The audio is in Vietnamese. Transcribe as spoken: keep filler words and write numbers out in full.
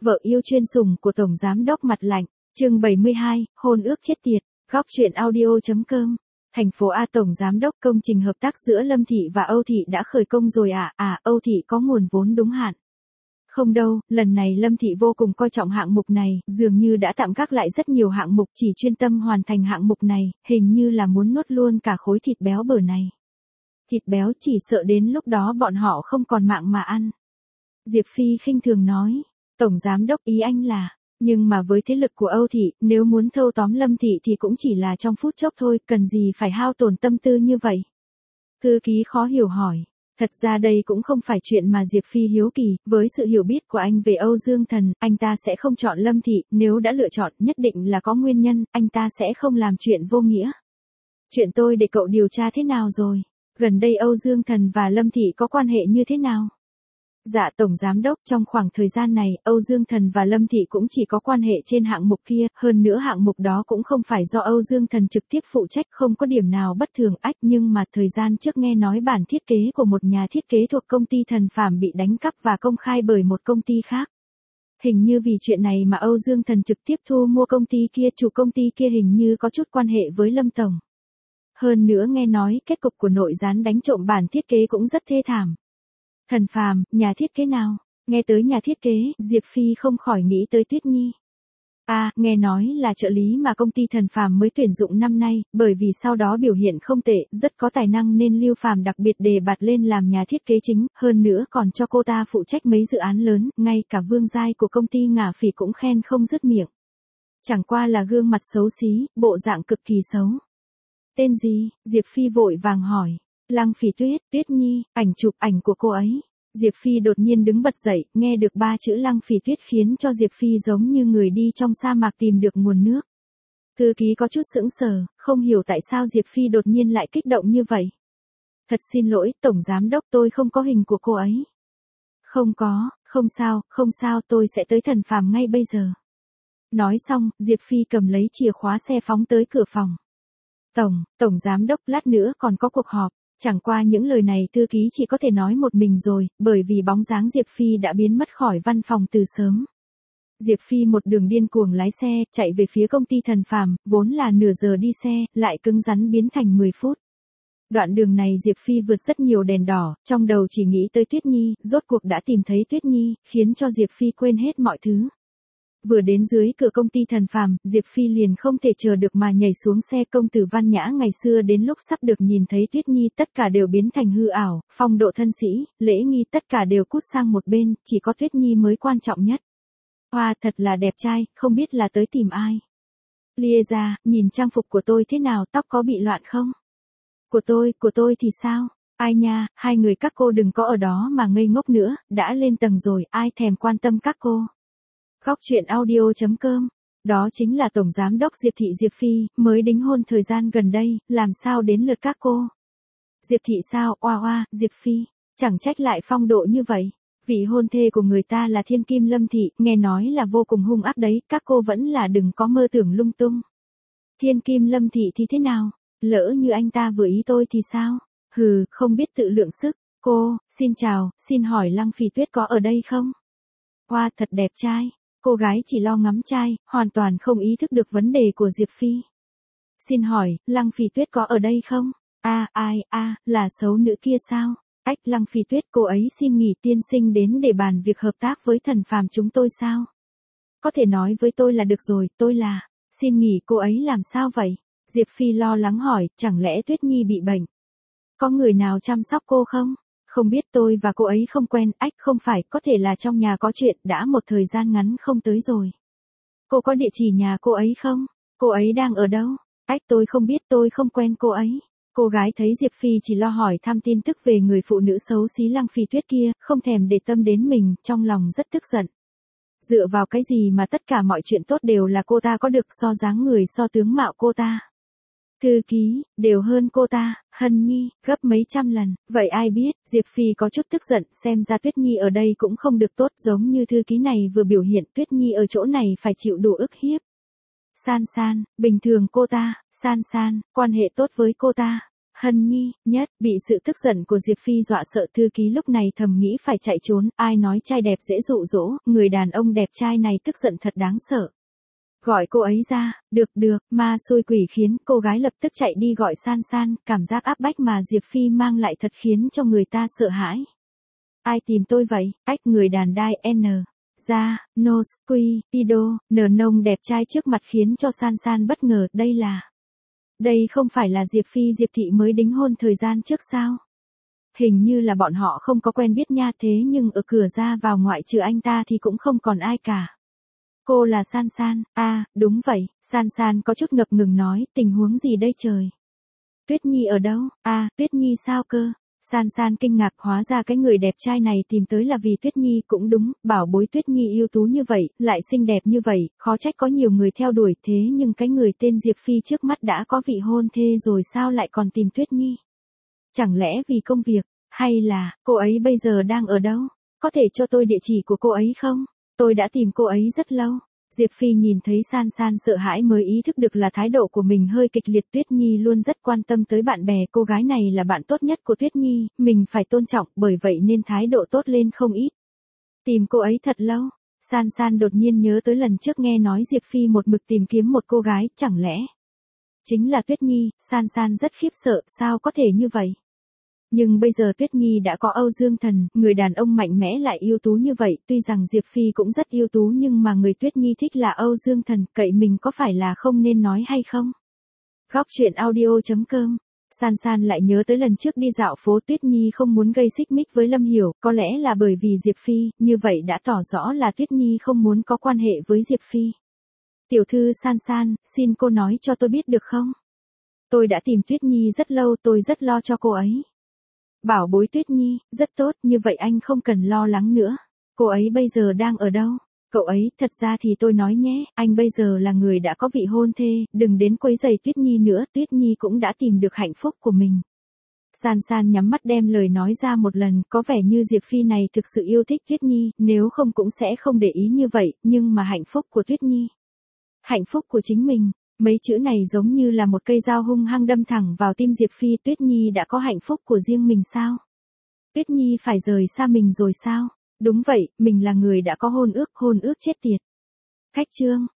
vợ yêu chuyên sủng của Tổng Giám đốc mặt lạnh, chương bảy mươi hai, hôn ước chết tiệt, góc truyện audio.com. Thành phố A. Tổng Giám đốc, công trình hợp tác giữa Lâm Thị và Âu Thị đã khởi công rồi à, à, Âu Thị có nguồn vốn đúng hạn. Không đâu, lần này Lâm Thị vô cùng coi trọng hạng mục này, dường như đã tạm gác lại rất nhiều hạng mục chỉ chuyên tâm hoàn thành hạng mục này, hình như là muốn nuốt luôn cả khối thịt béo bở này. Thịt béo chỉ sợ đến lúc đó bọn họ không còn mạng mà ăn. Diệp Phi khinh thường nói, Tổng Giám đốc ý anh là, nhưng mà với thế lực của Âu Thị, nếu muốn thâu tóm Lâm Thị thì cũng chỉ là trong phút chốc thôi, cần gì phải hao tổn tâm tư như vậy. Thư ký khó hiểu hỏi. Thật ra đây cũng không phải chuyện mà Diệp Phi hiếu kỳ, với sự hiểu biết của anh về Âu Dương Thần, anh ta sẽ không chọn Lâm Thị, nếu đã lựa chọn nhất định là có nguyên nhân, anh ta sẽ không làm chuyện vô nghĩa. Chuyện tôi để cậu điều tra thế nào rồi? Gần đây Âu Dương Thần và Lâm Thị có quan hệ như thế nào? Dạ Tổng Giám đốc, trong khoảng thời gian này, Âu Dương Thần và Lâm Thị cũng chỉ có quan hệ trên hạng mục kia, hơn nữa hạng mục đó cũng không phải do Âu Dương Thần trực tiếp phụ trách, không có điểm nào bất thường ách, nhưng mà thời gian trước nghe nói bản thiết kế của một nhà thiết kế thuộc công ty Thần Phàm bị đánh cắp và công khai bởi một công ty khác. Hình như vì chuyện này mà Âu Dương Thần trực tiếp thu mua công ty kia, chủ công ty kia hình như có chút quan hệ với Lâm Tổng. Hơn nữa nghe nói kết cục của nội gián đánh trộm bản thiết kế cũng rất thê thảm. Thần Phàm, nhà thiết kế nào? Nghe tới nhà thiết kế, Diệp Phi không khỏi nghĩ tới Tuyết Nhi. À, nghe nói là trợ lý mà công ty Thần Phàm mới tuyển dụng năm nay, bởi vì sau đó biểu hiện không tệ, rất có tài năng nên Lưu Phàm đặc biệt đề bạt lên làm nhà thiết kế chính, hơn nữa còn cho cô ta phụ trách mấy dự án lớn, ngay cả Vương Giai của công ty Ngả Phỉ cũng khen không dứt miệng. Chẳng qua là gương mặt xấu xí, bộ dạng cực kỳ xấu. Tên gì? Diệp Phi vội vàng hỏi. Lăng Phỉ Tuyết, Tuyết Nhi, ảnh chụp ảnh của cô ấy. Diệp Phi đột nhiên đứng bật dậy, nghe được ba chữ Lăng Phỉ Tuyết khiến cho Diệp Phi giống như người đi trong sa mạc tìm được nguồn nước. Thư ký có chút sững sờ, không hiểu tại sao Diệp Phi đột nhiên lại kích động như vậy. Thật xin lỗi, Tổng Giám đốc, tôi không có hình của cô ấy. Không có, không sao, không sao, tôi sẽ tới Thần Phàm ngay bây giờ. Nói xong, Diệp Phi cầm lấy chìa khóa xe phóng tới cửa phòng. Tổng, Tổng Giám đốc, lát nữa còn có cuộc họp. Chẳng qua những lời này thư ký chỉ có thể nói một mình rồi, bởi vì bóng dáng Diệp Phi đã biến mất khỏi văn phòng từ sớm. Diệp Phi một đường điên cuồng lái xe, chạy về phía công ty Thần Phàm, vốn là nửa giờ đi xe, lại cứng rắn biến thành mười phút. Đoạn đường này Diệp Phi vượt rất nhiều đèn đỏ, trong đầu chỉ nghĩ tới Tuyết Nhi, rốt cuộc đã tìm thấy Tuyết Nhi, khiến cho Diệp Phi quên hết mọi thứ. Vừa đến dưới cửa công ty Thần Phàm, Diệp Phi liền không thể chờ được mà nhảy xuống xe. Công tử Văn Nhã ngày xưa đến lúc sắp được nhìn thấy Tuyết Nhi tất cả đều biến thành hư ảo, phong độ thân sĩ, lễ nghi tất cả đều cút sang một bên, chỉ có Tuyết Nhi mới quan trọng nhất. Hoa, thật là đẹp trai, không biết là tới tìm ai. Lia ra, nhìn trang phục của tôi thế nào, tóc có bị loạn không? Của tôi, của tôi thì sao? Ai nha, hai người các cô đừng có ở đó mà ngây ngốc nữa, đã lên tầng rồi, ai thèm quan tâm các cô. Góc truyện audio.com. Đó chính là Tổng Giám đốc Diệp Thị Diệp Phi, mới đính hôn thời gian gần đây, làm sao đến lượt các cô? Diệp Thị sao, oa oa, Diệp Phi, chẳng trách lại phong độ như vậy. Vị hôn thê của người ta là Thiên Kim Lâm Thị, nghe nói là vô cùng hung ác đấy, các cô vẫn là đừng có mơ tưởng lung tung. Thiên Kim Lâm Thị thì thế nào? Lỡ như anh ta vừa ý tôi thì sao? Hừ, không biết tự lượng sức. Cô, xin chào, xin hỏi Lăng Phỉ Tuyết có ở đây không? Hoa, thật đẹp trai. Cô gái chỉ lo ngắm trai, hoàn toàn không ý thức được vấn đề của Diệp Phi. Xin hỏi, Lăng Phỉ Tuyết có ở đây không? A, à, ai, a, à, là xấu nữ kia sao? Ách, Lăng Phỉ Tuyết, cô ấy xin nghỉ tiên sinh đến để bàn việc hợp tác với Thần Phàm chúng tôi sao? Có thể nói với tôi là được rồi, tôi là, xin nghỉ cô ấy làm sao vậy? Diệp Phi lo lắng hỏi, chẳng lẽ Tuyết Nhi bị bệnh? Có người nào chăm sóc cô không? Không biết, tôi và cô ấy không quen, ách không phải, có thể là trong nhà có chuyện, đã một thời gian ngắn không tới rồi. Cô có địa chỉ nhà cô ấy không? Cô ấy đang ở đâu? Ách tôi không biết, tôi không quen cô ấy. Cô gái thấy Diệp Phi chỉ lo hỏi thăm tin tức về người phụ nữ xấu xí Lăng Phỉ Tuyết kia, không thèm để tâm đến mình, trong lòng rất tức giận. Dựa vào cái gì mà tất cả mọi chuyện tốt đều là cô ta có được, so dáng người so tướng mạo cô ta. Thư ký, đều hơn cô ta, Hân Nhi, gấp mấy trăm lần, vậy ai biết, Diệp Phi có chút tức giận, xem ra Tuyết Nhi ở đây cũng không được tốt, giống như thư ký này vừa biểu hiện, Tuyết Nhi ở chỗ này phải chịu đủ ức hiếp. San San, bình thường cô ta, San San, quan hệ tốt với cô ta, Hân Nhi, nhất, bị sự tức giận của Diệp Phi dọa sợ thư ký lúc này thầm nghĩ phải chạy trốn, ai nói trai đẹp dễ dụ dỗ, người đàn ông đẹp trai này tức giận thật đáng sợ. Gọi cô ấy ra, được được, ma xui quỷ khiến, cô gái lập tức chạy đi gọi San San, cảm giác áp bách mà Diệp Phi mang lại thật khiến cho người ta sợ hãi. Ai tìm tôi vậy, ách người đàn đai N. Ra, Nos, Quy, Ido, nở nông đẹp trai trước mặt khiến cho San San bất ngờ, đây là... Đây không phải là Diệp Phi Diệp Thị mới đính hôn thời gian trước sao? Hình như là bọn họ không có quen biết nha thế nhưng ở cửa ra vào ngoại trừ anh ta thì cũng không còn ai cả. Cô là San San, à, đúng vậy, San San có chút ngập ngừng nói, tình huống gì đây trời? Tuyết Nhi ở đâu? À, Tuyết Nhi sao cơ? San San kinh ngạc hóa ra cái người đẹp trai này tìm tới là vì Tuyết Nhi cũng đúng, bảo bối Tuyết Nhi ưu tú như vậy, lại xinh đẹp như vậy, khó trách có nhiều người theo đuổi thế nhưng cái người tên Diệp Phi trước mắt đã có vị hôn thê rồi sao lại còn tìm Tuyết Nhi? Chẳng lẽ vì công việc, hay là, cô ấy bây giờ đang ở đâu? Có thể cho tôi địa chỉ của cô ấy không? Tôi đã tìm cô ấy rất lâu. Diệp Phi nhìn thấy San San sợ hãi mới ý thức được là thái độ của mình hơi kịch liệt. Tuyết Nhi luôn rất quan tâm tới bạn bè, cô gái này là bạn tốt nhất của Tuyết Nhi, mình phải tôn trọng, bởi vậy nên thái độ tốt lên không ít. Tìm cô ấy thật lâu, San San đột nhiên nhớ tới lần trước nghe nói Diệp Phi một mực tìm kiếm một cô gái, chẳng lẽ chính là Tuyết Nhi? San San rất khiếp sợ, sao có thể như vậy? Nhưng bây giờ Tuyết Nhi đã có Âu Dương Thần, người đàn ông mạnh mẽ lại ưu tú như vậy, tuy rằng Diệp Phi cũng rất ưu tú nhưng mà người Tuyết Nhi thích là Âu Dương Thần, cậy mình có phải là không nên nói hay không? Góc truyện audio chấm com. San San lại nhớ tới lần trước đi dạo phố, Tuyết Nhi không muốn gây xích mích với Lâm Hiểu, có lẽ là bởi vì Diệp Phi, như vậy đã tỏ rõ là Tuyết Nhi không muốn có quan hệ với Diệp Phi. Tiểu thư San San, xin cô nói cho tôi biết được không? Tôi đã tìm Tuyết Nhi rất lâu, tôi rất lo cho cô ấy. Bảo bối Tuyết Nhi, rất tốt, như vậy anh không cần lo lắng nữa. Cô ấy bây giờ đang ở đâu? Cậu ấy, thật ra thì tôi nói nhé, anh bây giờ là người đã có vị hôn thê, đừng đến quấy rầy Tuyết Nhi nữa, Tuyết Nhi cũng đã tìm được hạnh phúc của mình. San San nhắm mắt đem lời nói ra một lần, có vẻ như Diệp Phi này thực sự yêu thích Tuyết Nhi, nếu không cũng sẽ không để ý như vậy, nhưng mà hạnh phúc của Tuyết Nhi. Hạnh phúc của chính mình. Mấy chữ này giống như là một cây dao hung hăng đâm thẳng vào tim Diệp Phi. Tuyết Nhi đã có hạnh phúc của riêng mình sao? Tuyết Nhi phải rời xa mình rồi sao? Đúng vậy, mình là người đã có hôn ước, hôn ước chết tiệt. Khách chương.